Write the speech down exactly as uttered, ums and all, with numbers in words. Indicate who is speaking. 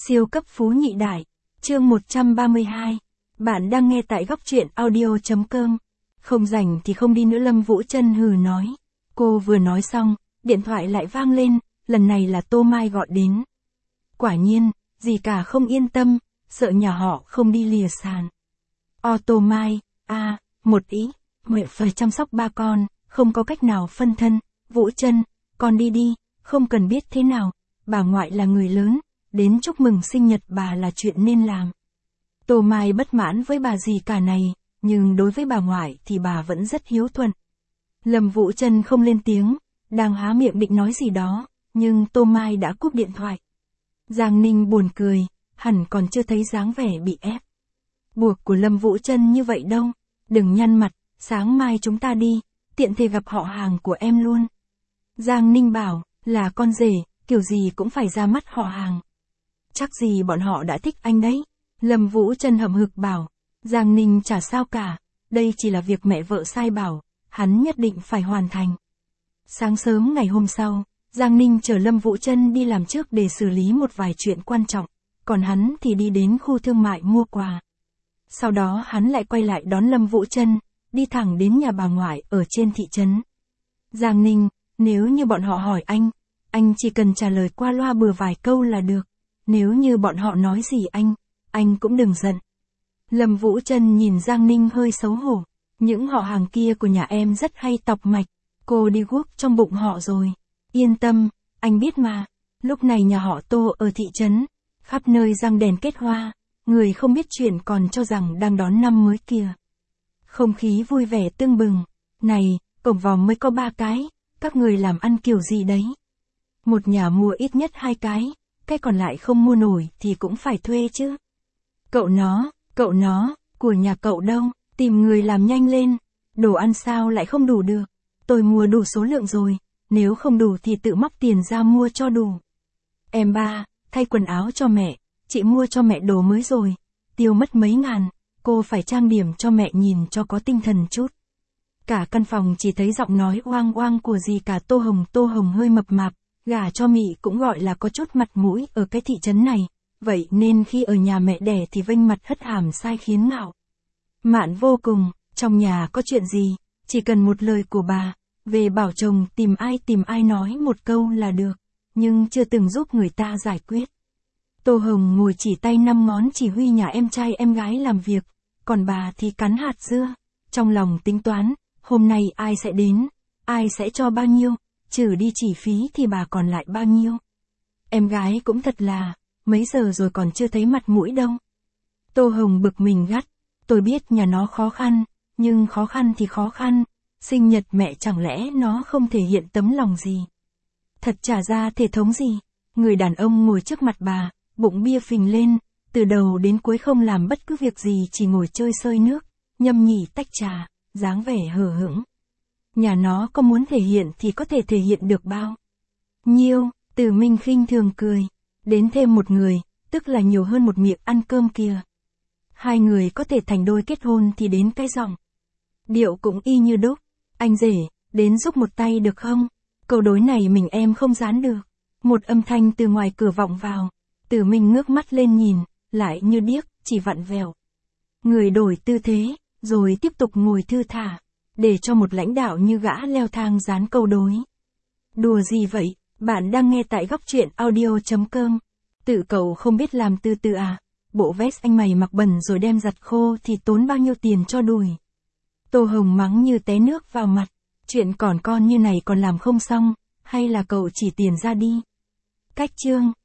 Speaker 1: Siêu cấp phú nhị đại. Chương một trăm ba mươi hai. Bạn đang nghe tại góc truyện audio chấm com. Không rảnh thì không đi nữa, Lâm Vũ Trân hừ nói. Cô vừa nói xong, điện thoại lại vang lên, lần này là Tô Mai gọi đến. Quả nhiên, gì cả không yên tâm, sợ nhà họ không đi lìa sàn. O Tô Mai, a à, một ý, mẹ phải chăm sóc ba con, không có cách nào phân thân. Vũ Trân, con đi đi, không cần biết thế nào, bà ngoại là người lớn, đến chúc mừng sinh nhật bà là chuyện nên làm. Tô Mai bất mãn với bà dì cả này, nhưng đối với bà ngoại thì bà vẫn rất hiếu thuận. Lâm Vũ Trân không lên tiếng, đang há miệng định nói gì đó, nhưng Tô Mai đã cúp điện thoại. Giang Ninh buồn cười, hẳn còn chưa thấy dáng vẻ bị ép buộc của Lâm Vũ Trân như vậy đâu. Đừng nhăn mặt, sáng mai chúng ta đi, tiện thể gặp họ hàng của em luôn. Giang Ninh bảo, là con rể, kiểu gì cũng phải ra mắt họ hàng. Chắc gì bọn họ đã thích anh đấy. Lâm Vũ Trân hậm hực bảo. Giang Ninh chả sao cả, đây chỉ là việc mẹ vợ sai bảo, hắn nhất định phải hoàn thành. Sáng sớm ngày hôm sau, Giang Ninh chở Lâm Vũ Trân đi làm trước để xử lý một vài chuyện quan trọng, còn hắn thì đi đến khu thương mại mua quà. Sau đó hắn lại quay lại đón Lâm Vũ Trân, đi thẳng đến nhà bà ngoại ở trên thị trấn. Giang Ninh, nếu như bọn họ hỏi anh, anh chỉ cần trả lời qua loa bừa vài câu là được. Nếu như bọn họ nói gì anh, anh cũng đừng giận. Lâm Vũ Trân nhìn Giang Ninh hơi xấu hổ. Những họ hàng kia của nhà em rất hay tọc mạch, cô đi guốc trong bụng họ rồi. Yên tâm, anh biết mà. Lúc này nhà họ Tô ở thị trấn, khắp nơi răng đèn kết hoa, người không biết chuyện còn cho rằng đang đón năm mới kìa. Không khí vui vẻ tưng bừng. Này, cổng vòm mới có ba cái, các người làm ăn kiểu gì đấy? Một nhà mua ít nhất hai cái, cái còn lại không mua nổi thì cũng phải thuê chứ. Cậu nó, cậu nó, của nhà cậu đâu, tìm người làm nhanh lên, đồ ăn sao lại không đủ được. Tôi mua đủ số lượng rồi, nếu không đủ thì tự móc tiền ra mua cho đủ. Em ba, thay quần áo cho mẹ, chị mua cho mẹ đồ mới rồi, tiêu mất mấy ngàn, cô phải trang điểm cho mẹ nhìn cho có tinh thần chút. Cả căn phòng chỉ thấy giọng nói oang oang của dì cả Tô Hồng. Tô Hồng hơi mập mạp, gả cho Mị cũng gọi là có chút mặt mũi ở cái thị trấn này, vậy nên khi ở nhà mẹ đẻ thì vênh mặt hất hàm sai khiến ngạo mạn vô cùng. Trong nhà có chuyện gì, chỉ cần một lời của bà, về bảo chồng tìm ai tìm ai nói một câu là được, nhưng chưa từng giúp người ta giải quyết. Tô Hồng ngồi chỉ tay năm ngón chỉ huy nhà em trai em gái làm việc, còn bà thì cắn hạt dưa, trong lòng tính toán, hôm nay ai sẽ đến, ai sẽ cho bao nhiêu, trừ đi chi phí thì bà còn lại bao nhiêu. Em gái cũng thật là, mấy giờ rồi còn chưa thấy mặt mũi đâu. Tô Hồng bực mình gắt, tôi biết nhà nó khó khăn, nhưng khó khăn thì khó khăn, sinh nhật mẹ chẳng lẽ nó không thể hiện tấm lòng gì. Thật trả ra thể thống gì. Người đàn ông ngồi trước mặt bà, bụng bia phình lên, từ đầu đến cuối không làm bất cứ việc gì, chỉ ngồi chơi sơi nước, nhâm nhỉ tách trà, dáng vẻ hờ hững. Nhà nó có muốn thể hiện thì có thể thể hiện được bao nhiêu. Từ Minh khinh thường cười, đến thêm một người, tức là nhiều hơn một miệng ăn cơm kìa. Hai người có thể thành đôi kết hôn thì đến cái giọng điệu cũng y như đúc. Anh rể, đến giúp một tay được không? Câu đối này mình em không dán được. Một âm thanh từ ngoài cửa vọng vào. Từ Minh ngước mắt lên nhìn, lại như điếc, chỉ vặn vẹo. Người đổi tư thế, rồi tiếp tục ngồi thư thả, để cho một lãnh đạo như gã leo thang dán câu đối. Đùa gì vậy? Bạn đang nghe tại góc truyện audio chấm com. Tự cậu không biết làm từ từ à? Bộ vest anh mày mặc bẩn rồi đem giặt khô thì tốn bao nhiêu tiền cho đùi. Tô Hồng mắng như té nước vào mặt. Chuyện còn con như này còn làm không xong, hay là cậu chỉ tiền ra đi? Cách chương.